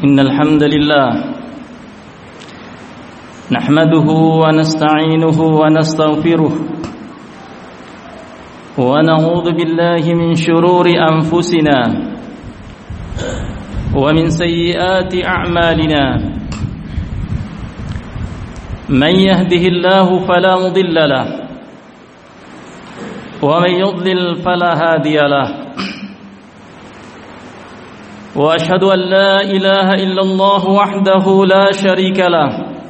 إن الحمد لله نحمده ونستعينه ونستغفره ونعوذ بالله من شرور أنفسنا ومن سيئات أعمالنا من يهده الله فلا مضل له ومن يضلل فلا هادي له وأشهد أن لا إله إلا الله وحده لا شريك له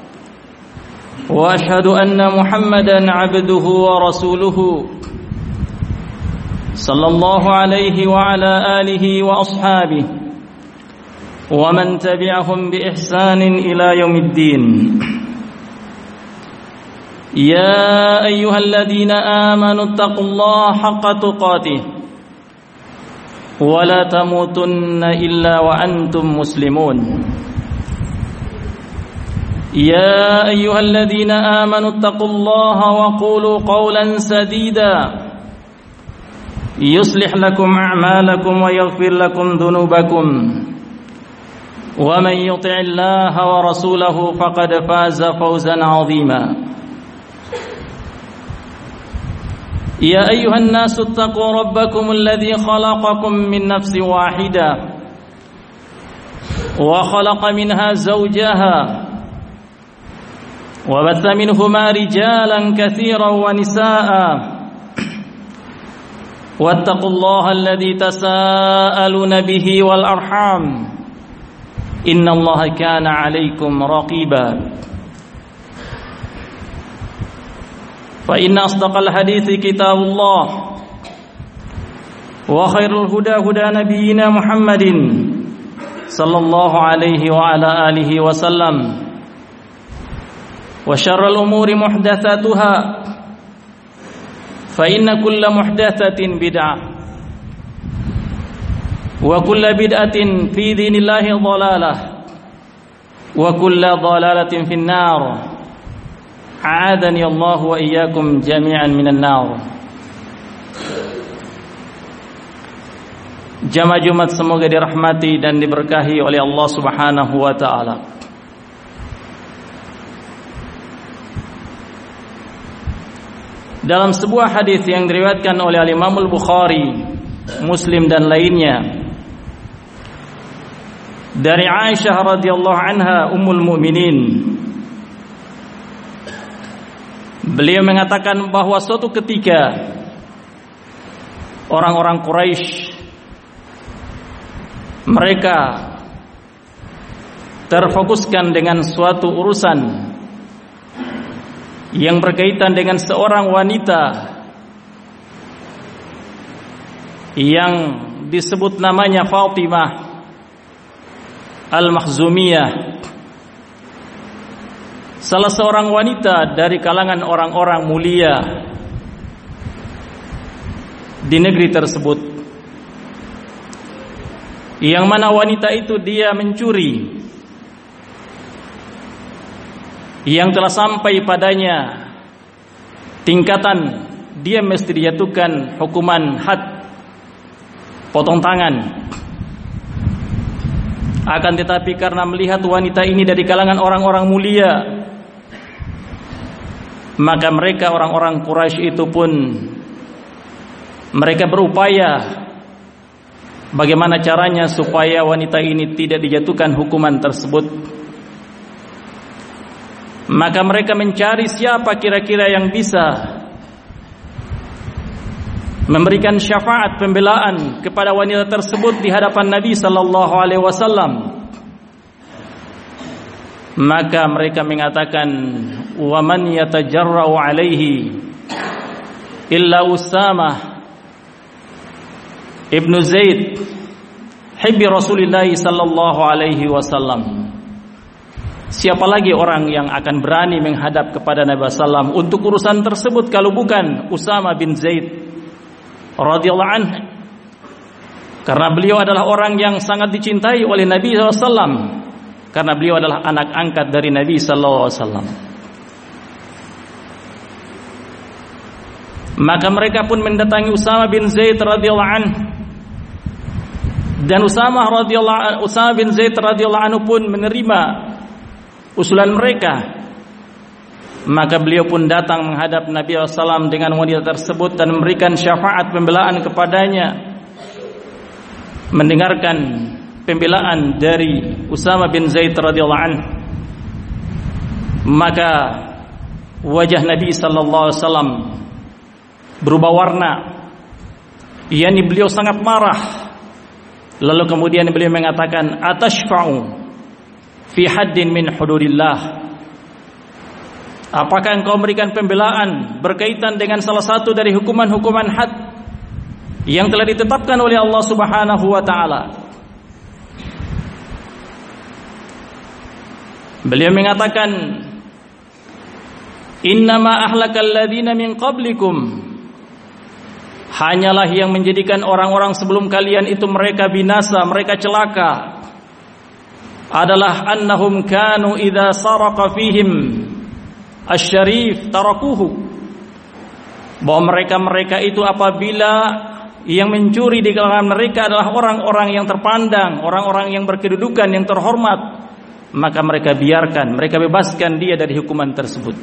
وأشهد أن محمدا عبده ورسوله صلى الله عليه وعلى آله وأصحابه ومن تبعهم بإحسان إلى يوم الدين يا أيها الذين آمنوا اتقوا الله حق تقاته ولا تموتن إلا وأنتم مسلمون يا أيها الذين آمنوا اتقوا الله وقولوا قولا سديدا يصلح لكم أعمالكم ويغفر لكم ذنوبكم ومن يطع الله ورسوله فقد فاز فوزا عظيما يا أيها الناس اتقوا ربكم الذي خلقكم من نفس واحدة وخلق منها زوجها وبث منهما رجالا كثيرا ونساء واتقوا الله الذي تساءلون به والأرحام إن الله كان عليكم رقيبا فإن أصدق الحديث كتاب الله وخير الهدى هدى نبينا محمد صلى الله عليه وعلى آله وسلم وشر الأمور محدثاتها فإن كل محدثة بدعة وكل بدعة في دين الله ضلالة وكل ضلالة في النار أعاذني الله وإياكم جميعا من النار. Jamaah Jumat semoga dirahmati dan diberkahi oleh Allah Subhanahu wa taala. Dalam sebuah hadis yang diriwayatkan oleh Imam Al-Bukhari, Muslim dan lainnya dari Aisyah radhiyallahu anha ummul mukminin, beliau mengatakan bahwa suatu ketika orang-orang Quraisy mereka terfokuskan dengan suatu urusan yang berkaitan dengan seorang wanita yang disebut namanya Fatimah Al-Makhzumiyah, salah seorang wanita dari kalangan orang-orang mulia di negeri tersebut, yang mana wanita itu dia mencuri yang telah sampai padanya tingkatan dia mesti dijatuhkan hukuman had, potong tangan. Akan tetapi karena melihat wanita ini dari kalangan orang-orang mulia, maka mereka orang-orang Quraisy itu pun mereka berupaya bagaimana caranya supaya wanita ini tidak dijatuhkan hukuman tersebut. Maka mereka mencari siapa kira-kira yang bisa memberikan syafaat pembelaan kepada wanita tersebut di hadapan Nabi sallallahu alaihi wasallam. Maka mereka mengatakan, "Wa man yatajarra'u alaihi illa Usamah ibnu Zaid hibbi Rasulillah sallallahu alaihi wasallam." Siapa lagi orang yang akan berani menghadap kepada Nabi sallallahu untuk urusan tersebut kalau bukan Usamah bin Zaid radhiyallahu anhu, karena beliau adalah orang yang sangat dicintai oleh Nabi SAW, karena beliau adalah anak angkat dari Nabi SAW. Maka mereka pun mendatangi Usamah bin Zaid radhiyallahu anhu Dan Usamah bin Zaid radhiyallahu anhu pun menerima usulan mereka. Maka beliau pun datang menghadap Nabi SAW dengan wanita tersebut dan memberikan syafaat pembelaan kepadanya, mendengarkan pembelaan dari Usamah bin Zaid radhiyallahu anhu. Maka wajah Nabi sallallahu alaihi wasallam berubah warna, yakni beliau sangat marah. Lalu kemudian beliau mengatakan, atashfa'u fi haddin min hududillah, apakah engkau memberikan pembelaan berkaitan dengan salah satu dari hukuman-hukuman had yang telah ditetapkan oleh Allah Subhanahu wa taala? Beliau mengatakan, innama ahlakal ladzina min qablikum, hanyalah yang menjadikan orang-orang sebelum kalian itu mereka binasa, mereka celaka, adalah annahum kanu idza saraqa fihim asy-syarif tarakuhu, bahwa mereka itu apabila yang mencuri di kalangan mereka adalah orang-orang yang terpandang, orang-orang yang berkedudukan, yang terhormat, maka mereka biarkan, mereka bebaskan dia dari hukuman tersebut.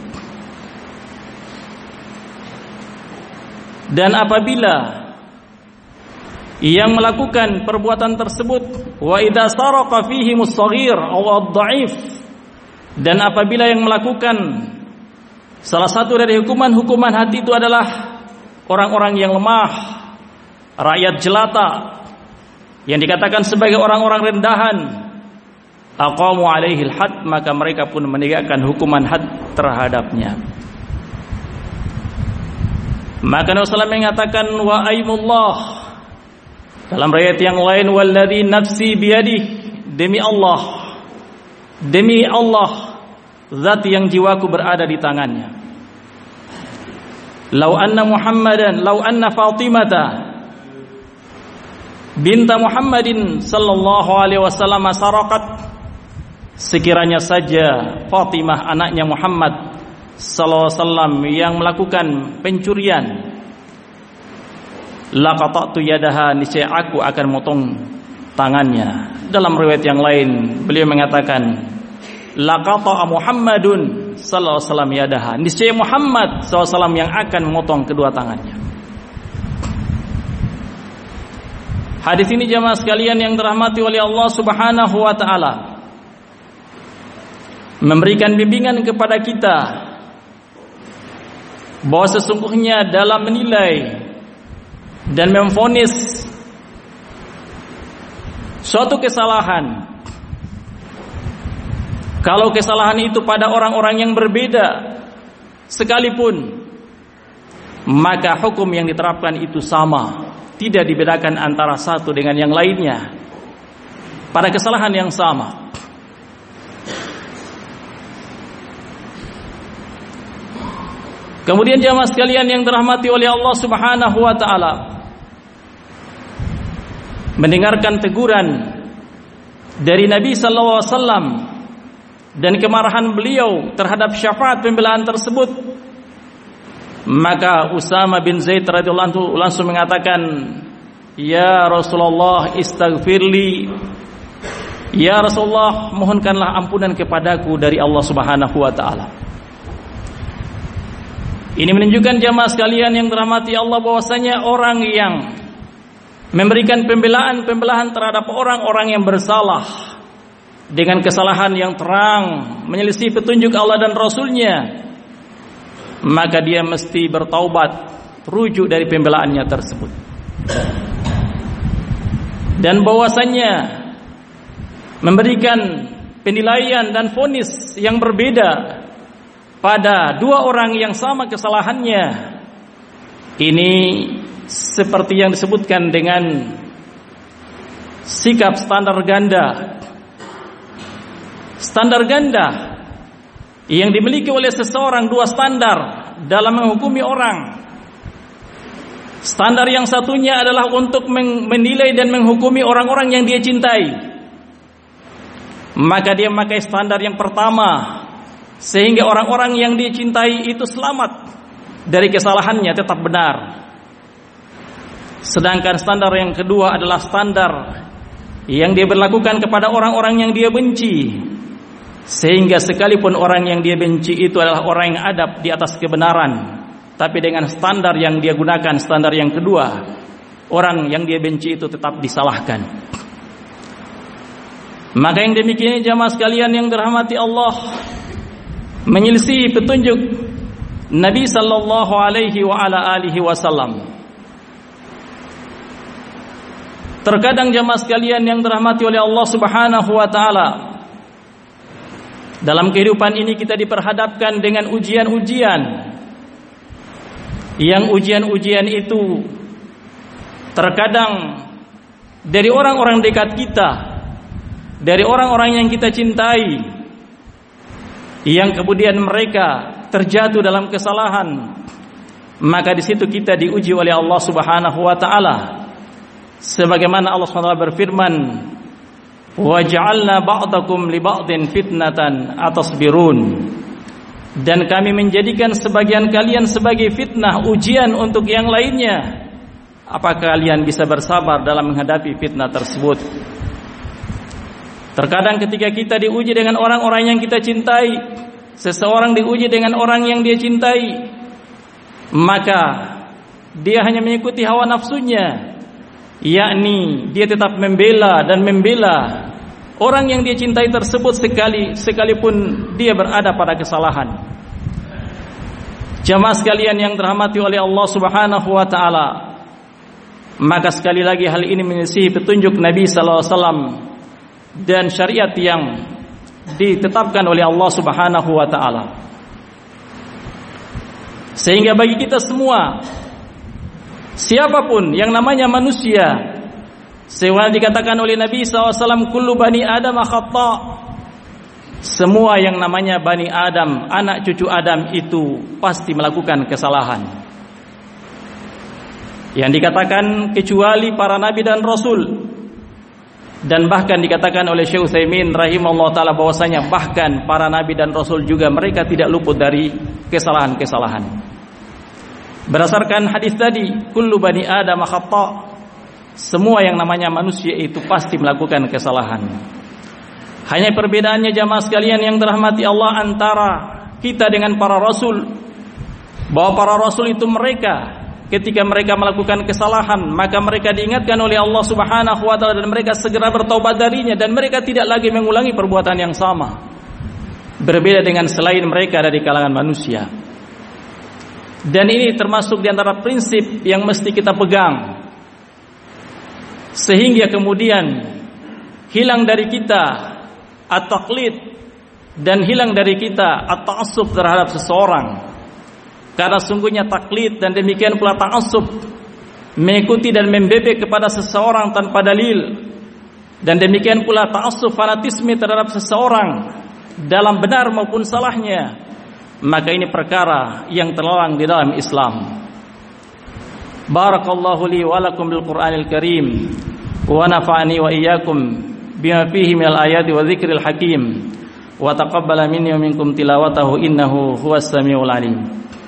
Dan apabila yang melakukan perbuatan tersebut, wa idza saraqa fihimus shaghir aw ad-dha'if, dan apabila yang melakukan salah satu dari hukuman-hukuman hati itu adalah orang-orang yang lemah, rakyat jelata, yang dikatakan sebagai orang-orang rendahan, aqamu alaihil had, maka mereka pun menegakkan hukuman had terhadapnya. Maka Nabi SAW mengatakan, wa aimullah, dalam riwayat yang lain, walladzi nafsi biyadih, demi Allah, zat yang jiwaku berada di tangannya. Lau anna Fatimata binta Muhammadin sallallahu alaihi wasallam saraqat, sekiranya saja Fatimah anaknya Muhammad sallallahu alaihi wasallam yang melakukan pencurian, laqata'tu yadaha, niscaya aku akan motong tangannya. Dalam riwayat yang lain beliau mengatakan, laqata'a Muhammadun sallallahu alaihi wasallam yadaha, niscaya Muhammad sallallahu alaihi wasallam yang akan memotong kedua tangannya. Hadis ini jamaah sekalian yang dirahmati oleh Allah Subhanahu wa taala memberikan bimbingan kepada kita bahwa sesungguhnya dalam menilai dan memvonis suatu kesalahan, kalau kesalahan itu pada orang-orang yang berbeda sekalipun, maka hukum yang diterapkan itu sama, tidak dibedakan antara satu dengan yang lainnya pada kesalahan yang sama. Kemudian jamaah sekalian yang dirahmati oleh Allah Subhanahu wa taala, mendengarkan teguran dari Nabi sallallahu alaihi wasallam dan kemarahan beliau terhadap syafaat pembelaan tersebut, maka Usamah bin Zaid radhiyallahu anhu langsung mengatakan, ya Rasulullah istaghfirli, ya Rasulullah mohonkanlah ampunan kepadaku dari Allah Subhanahu wa taala. Ini menunjukkan jamaah sekalian yang dirahmati Allah bahwasanya orang yang memberikan pembelaan terhadap orang-orang yang bersalah dengan kesalahan yang terang, menyelisih petunjuk Allah dan Rasulnya, maka dia mesti bertaubat, rujuk dari pembelaannya tersebut. Dan bahwasanya memberikan penilaian dan vonis yang berbeda pada dua orang yang sama kesalahannya, ini seperti yang disebutkan dengan sikap standar ganda. Standar ganda yang dimiliki oleh seseorang, dua standar dalam menghukumi orang. Standar yang satunya adalah untuk menilai dan menghukumi orang-orang yang dia cintai, maka dia memakai standar yang pertama sehingga orang-orang yang dia cintai itu selamat dari kesalahannya, tetap benar. Sedangkan standar yang kedua adalah standar yang dia berlakukan kepada orang-orang yang dia benci, sehingga sekalipun orang yang dia benci itu adalah orang yang adab di atas kebenaran, tapi dengan standar yang dia gunakan, standar yang kedua, orang yang dia benci itu tetap disalahkan. Maka yang demikian jamaah sekalian yang dirahmati Allah, menyelisih petunjuk Nabi sallallahu alaihi wa ala alihi wasallam. Terkadang jamaah sekalian yang dirahmati oleh Allah Subhanahu wa taala, dalam kehidupan ini kita diperhadapkan dengan ujian-ujian, yang ujian-ujian itu terkadang dari orang-orang dekat kita, dari orang-orang yang kita cintai, yang kemudian mereka terjatuh dalam kesalahan. Maka di situ kita diuji oleh Allah Subhanahu wa taala. Sebagaimana Allah SWT berfirman, "Wa ja'alna ba'dakum li ba'din fitnatan atasbirun." Dan kami menjadikan sebagian kalian sebagai fitnah, ujian untuk yang lainnya. Apakah kalian bisa bersabar dalam menghadapi fitnah tersebut? Terkadang ketika kita diuji dengan orang-orang yang kita cintai, seseorang diuji dengan orang yang dia cintai, maka dia hanya mengikuti hawa nafsunya, yakni dia tetap membela orang yang dia cintai tersebut sekalipun dia berada pada kesalahan. Jamaah sekalian yang dirahmati oleh Allah Subhanahu wa taala, maka sekali lagi hal ini menyelisihi petunjuk Nabi sallallahu alaihi wasallam dan syariat yang ditetapkan oleh Allah Subhanahu wa taala. Sehingga bagi kita semua, siapapun yang namanya manusia, sebagaimana dikatakan oleh Nabi SAW, kullu bani Adam khata', semua yang namanya bani Adam, anak cucu Adam itu pasti melakukan kesalahan. Yang dikatakan kecuali para nabi dan rasul. Dan bahkan dikatakan oleh Syekh Utsaimin rahimahullah taala bahwasanya bahkan para nabi dan rasul juga mereka tidak luput dari kesalahan-kesalahan. Berdasarkan hadis tadi, kullu bani Adam khata', semua yang namanya manusia itu pasti melakukan kesalahan. Hanya perbedaannya jamaah sekalian yang dirahmati Allah antara kita dengan para rasul, bahwa para rasul itu mereka ketika mereka melakukan kesalahan, maka mereka diingatkan oleh Allah Subhanahu wa taala dan mereka segera bertaubat darinya dan mereka tidak lagi mengulangi perbuatan yang sama. Berbeda dengan selain mereka dari kalangan manusia. Dan ini termasuk di antara prinsip yang mesti kita pegang, sehingga kemudian hilang dari kita at-taqlid dan hilang dari kita at-ta'assub terhadap seseorang. Karena sungguhnya taklid dan demikian pula ta'assub, mengikuti dan membebek kepada seseorang tanpa dalil, dan demikian pula ta'assub, fanatisme terhadap seseorang dalam benar maupun salahnya, maka ini perkara yang terlarang di dalam Islam. Barakallahu li wa lakum bil Qur'anil Karim wa nafa'ani wa iyyakum bima fihi minal ayati wa dzikril hakim wa taqabbala minni wa minkum tilawatahu innahu huwas samiul alim.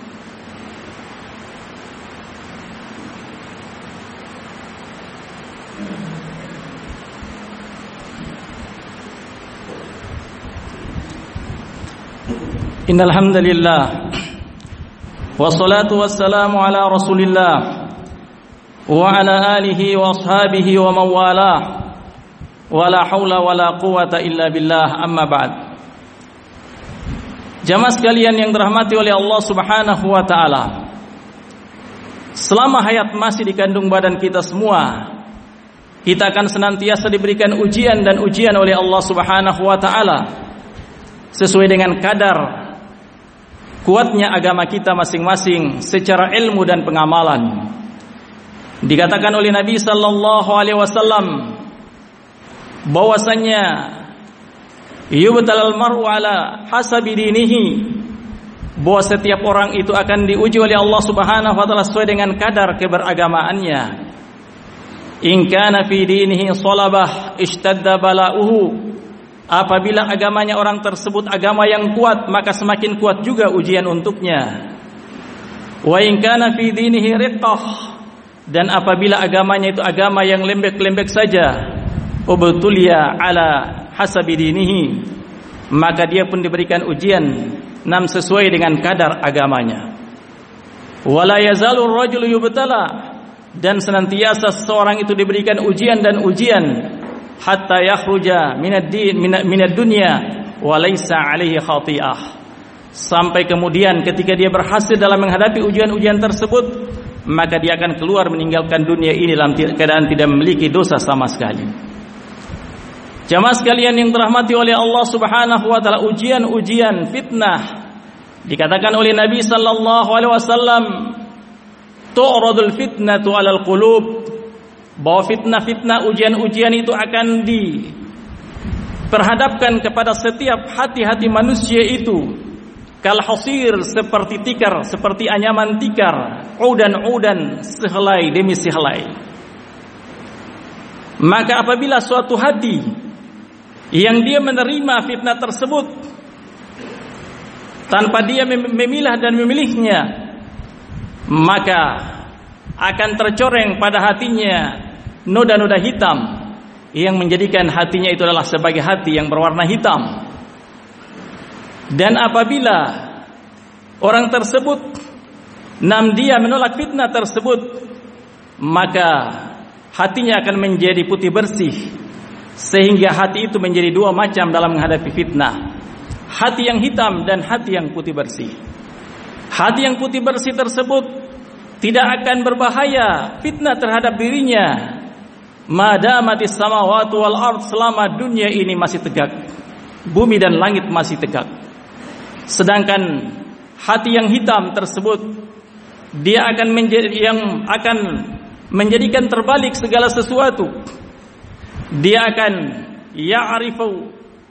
Innal hamdalillah wassalatu wassalamu ala Rasulillah wa ala alihi wa ashabihi wa mawalah wa la haula wa la quwata illa billah, amma ba'd. Jamaah sekalian yang dirahmati oleh Allah Subhanahu wa taala, selama hayat masih dikandung badan kita semua, kita akan senantiasa diberikan ujian dan ujian oleh Allah Subhanahu wa taala sesuai dengan kadar kuatnya agama kita masing-masing secara ilmu dan pengamalan. Dikatakan oleh Nabi sallallahu alaihi wasallam bahwasanya yubtalal mar'u ala hasabi dinihi, bahwa setiap orang itu akan diuji oleh Allah Subhanahu wa taala sesuai dengan kadar keberagamaannya. In kana fi dinihi salabah ishtadda bala'uhu, apabila agamanya orang tersebut agama yang kuat, maka semakin kuat juga ujian untuknya. Wa in kana fi dinihi riqqah, dan apabila agamanya itu agama yang lembek-lembek saja, ubtuliya ala hasabi dinihi, maka dia pun diberikan ujian sesuai dengan kadar agamanya. Wala yazalu ar-rajulu yubtala, dan senantiasa seseorang itu diberikan ujian dan ujian hatta yakhruja minad dunya wa laysa alaihi khati'ah, sampai kemudian ketika dia berhasil dalam menghadapi ujian-ujian tersebut, maka dia akan keluar meninggalkan dunia ini dalam keadaan tidak memiliki dosa sama sekali. Jamaah sekalian yang dirahmati oleh Allah Subhanahu wa taala, ujian-ujian fitnah dikatakan oleh Nabi sallallahu alaihi wasallam, tu'radul fitnatu 'alal qulub, bahwa fitnah-fitnah, ujian-ujian itu akan diperhadapkan kepada setiap hati-hati manusia itu kal hasir, seperti tikar, seperti anyaman tikar, udan sehelai demi sehelai. Maka apabila suatu hati yang dia menerima fitnah tersebut tanpa dia memilah dan memilihnya, maka akan tercoreng pada hatinya noda-noda hitam yang menjadikan hatinya itu adalah sebagai hati yang berwarna hitam. Dan apabila orang tersebut dia menolak fitnah tersebut, maka hatinya akan menjadi putih bersih, sehingga hati itu menjadi dua macam dalam menghadapi fitnah, hati yang hitam dan hati yang putih bersih. Hati yang putih bersih tersebut tidak akan berbahaya fitnah terhadap dirinya madamatis samawati wal ard, selama dunia ini masih tegak, bumi dan langit masih tegak. Sedangkan hati yang hitam tersebut, dia akan menjadikan terbalik segala sesuatu. Dia akan ya'rifu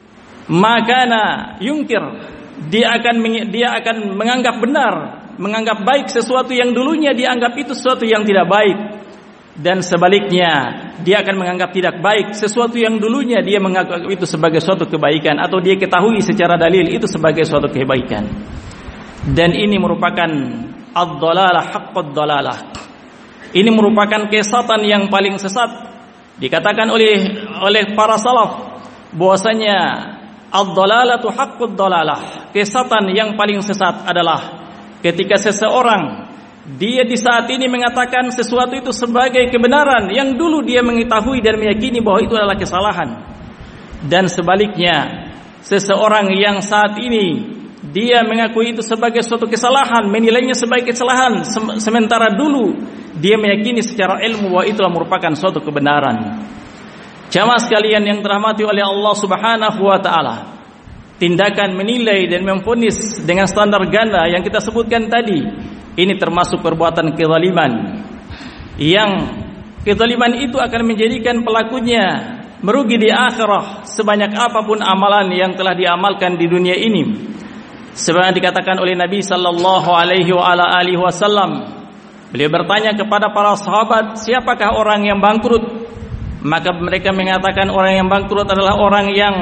makana yungkir, dia akan menganggap benar, menganggap baik sesuatu yang dulunya dianggap itu sesuatu yang tidak baik, dan sebaliknya dia akan menganggap tidak baik sesuatu yang dulunya dia menganggap itu sebagai suatu kebaikan, atau dia ketahui secara dalil itu sebagai suatu kebaikan. Dan ini merupakan ad-dhalalah haqqad dhalalah, ini merupakan kesesatan yang paling sesat. Dikatakan oleh para salaf bahwasanya ad-dhalalatu haqqud dhalalah, kesesatan yang paling sesat adalah ketika seseorang dia di saat ini mengatakan sesuatu itu sebagai kebenaran yang dulu dia mengetahui dan meyakini bahwa itu adalah kesalahan. Dan sebaliknya, seseorang yang saat ini dia mengakui itu sebagai suatu kesalahan, menilainya sebagai kesalahan, sementara dulu dia meyakini secara ilmu bahwa itulah merupakan suatu kebenaran. Jamaah sekalian yang dirahmati oleh Allah Subhanahu wa taala, tindakan menilai dan memvonis dengan standar ganda yang kita sebutkan tadi, ini termasuk perbuatan kezaliman, yang kezaliman itu akan menjadikan pelakunya merugi di akhirah sebanyak apapun amalan yang telah diamalkan di dunia ini. Sebagaimana dikatakan oleh Nabi sallallahu alaihi wasallam, beliau bertanya kepada para sahabat, siapakah orang yang bangkrut? Maka mereka mengatakan orang yang bangkrut adalah orang yang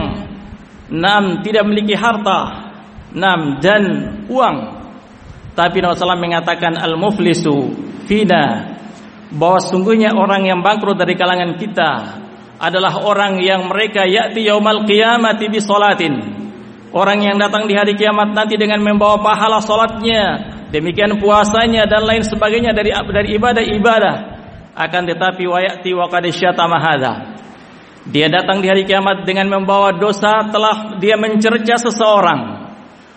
tidak memiliki harta dan uang. Tapi Nabi SAW mengatakan al-muflisu fina, bahwa sungguhnya orang yang bangkrut dari kalangan kita adalah orang yang mereka ya'ti yaumal qiyamati bi salatin, orang yang datang di hari kiamat nanti dengan membawa pahala salatnya, demikian puasanya dan lain sebagainya dari ibadah-ibadah. Akan tetapi wa ya'ti wa qad syatama hadza, dia datang di hari kiamat dengan membawa dosa, telah dia mencerca seseorang.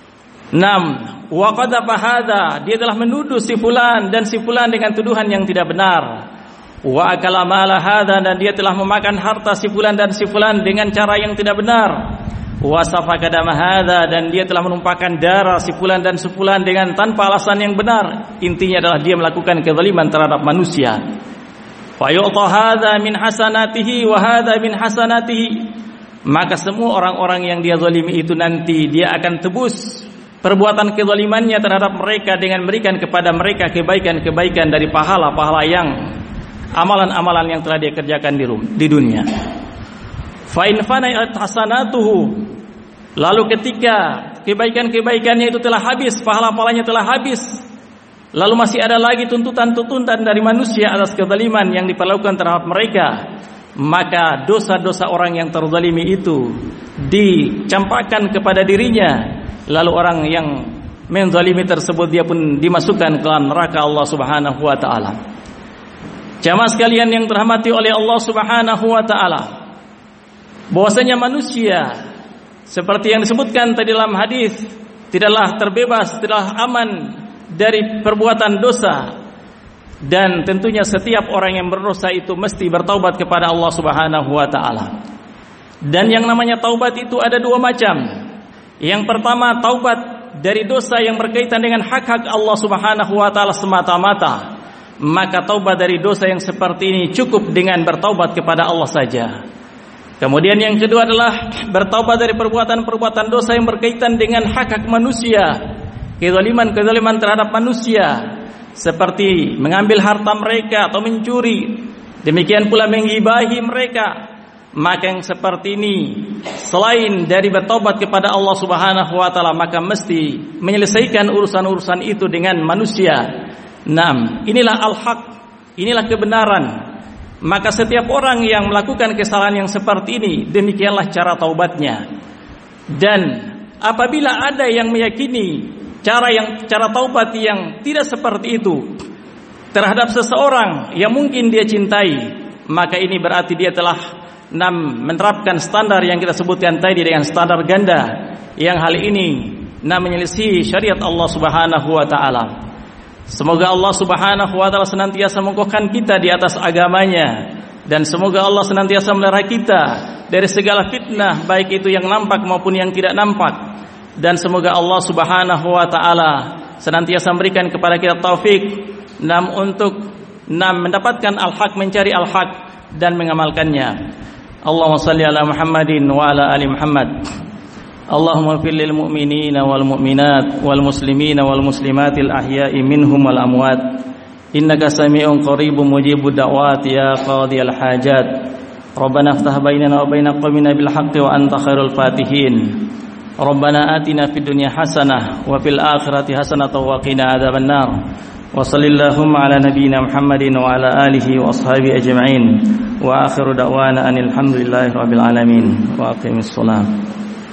Wa qadhafa hadza, dia telah menuduh si fulan dan si fulan dengan tuduhan yang tidak benar. Wa akala mala hadza, dan dia telah memakan harta si fulan dan si fulan dengan cara yang tidak benar. Wa safaka dama hadza, dan dia telah menumpahkan darah si fulan dan si fulan dengan tanpa alasan yang benar. Intinya adalah dia melakukan kezaliman terhadap manusia. Fa yu'ta hadza min hasanatihi wa hadza min hasanatihi, maka semua orang-orang yang dia zalimi itu nanti dia akan tebus perbuatan kezalimannya terhadap mereka dengan memberikan kepada mereka kebaikan-kebaikan dari pahala-pahala yang amalan-amalan yang telah dia kerjakan di dunia. Fa in fana'at hasanatuhu, lalu ketika kebaikan-kebaikannya itu telah habis, pahala-pahalanya telah habis, lalu masih ada lagi tuntutan-tuntutan dari manusia atas kezaliman yang diperlakukan terhadap mereka. maka dosa-dosa orang yang terzalimi itu dicampakkan kepada dirinya, lalu orang yang menzalimi tersebut dia pun dimasukkan ke neraka Allah Subhanahu wa taala. Jamaah sekalian yang dirahmati oleh Allah Subhanahu wa taala, bahwasanya manusia seperti yang disebutkan tadi dalam hadis tidaklah terbebas, tidaklah aman dari perbuatan dosa. Dan tentunya setiap orang yang berdosa itu mesti bertaubat kepada Allah Subhanahu wa taala. Dan yang namanya taubat itu ada dua macam. Yang pertama, taubat dari dosa yang berkaitan dengan hak-hak Allah Subhanahu wa taala semata-mata. Maka taubat dari dosa yang seperti ini cukup dengan bertaubat kepada Allah saja. Kemudian yang kedua adalah bertaubat dari perbuatan-perbuatan dosa yang berkaitan dengan hak-hak manusia, kezaliman terhadap manusia, seperti mengambil harta mereka atau mencuri, demikian pula menggibahi mereka. Maka yang seperti ini selain dari bertobat kepada Allah Subhanahu wa taala, maka mesti menyelesaikan urusan-urusan itu dengan manusia. Inilah al-haq, inilah kebenaran. Maka setiap orang yang melakukan kesalahan yang seperti ini, demikianlah cara taubatnya. Dan apabila ada yang meyakini cara taubat yang tidak seperti itu terhadap seseorang yang mungkin dia cintai, maka ini berarti dia telah menerapkan standar yang kita sebutkan tadi dengan standar ganda, yang hal ini menyelisihi syariat Allah Subhanahu wa taala. Semoga Allah Subhanahu wa taala senantiasa mengokohkan kita di atas agamanya, dan semoga Allah senantiasa memelihara kita dari segala fitnah, baik itu yang nampak maupun yang tidak nampak. Dan semoga Allah Subhanahu wa taala senantiasa memberikan kepada kita taufik untuk mendapatkan al-haq, mencari al-haq dan mengamalkannya. Allahumma shalli ala Muhammadin wa ala ali Muhammad. Allahumma ighfir lil mu'minina wal mu'minat wal muslimina wal muslimatil ahya'i minhum wal amwat. Innaka sami'un qaribun mujibud da'wat ya qadiyal hajat. Rabbana iftah bainana wa baina qaumina bil haqqi wa anta khairul fatihin. Rabbana atina fid dunya hasanah wa fil akhirati hasanah wa qina adzabannar. Wa sallallahu ala nabiyyina Muhammadin wa ala alihi wa ashabihi ajma'in. Wa akhiru da'wana anil hamdulillahi rabbil alamin. Wa aqimis shalah.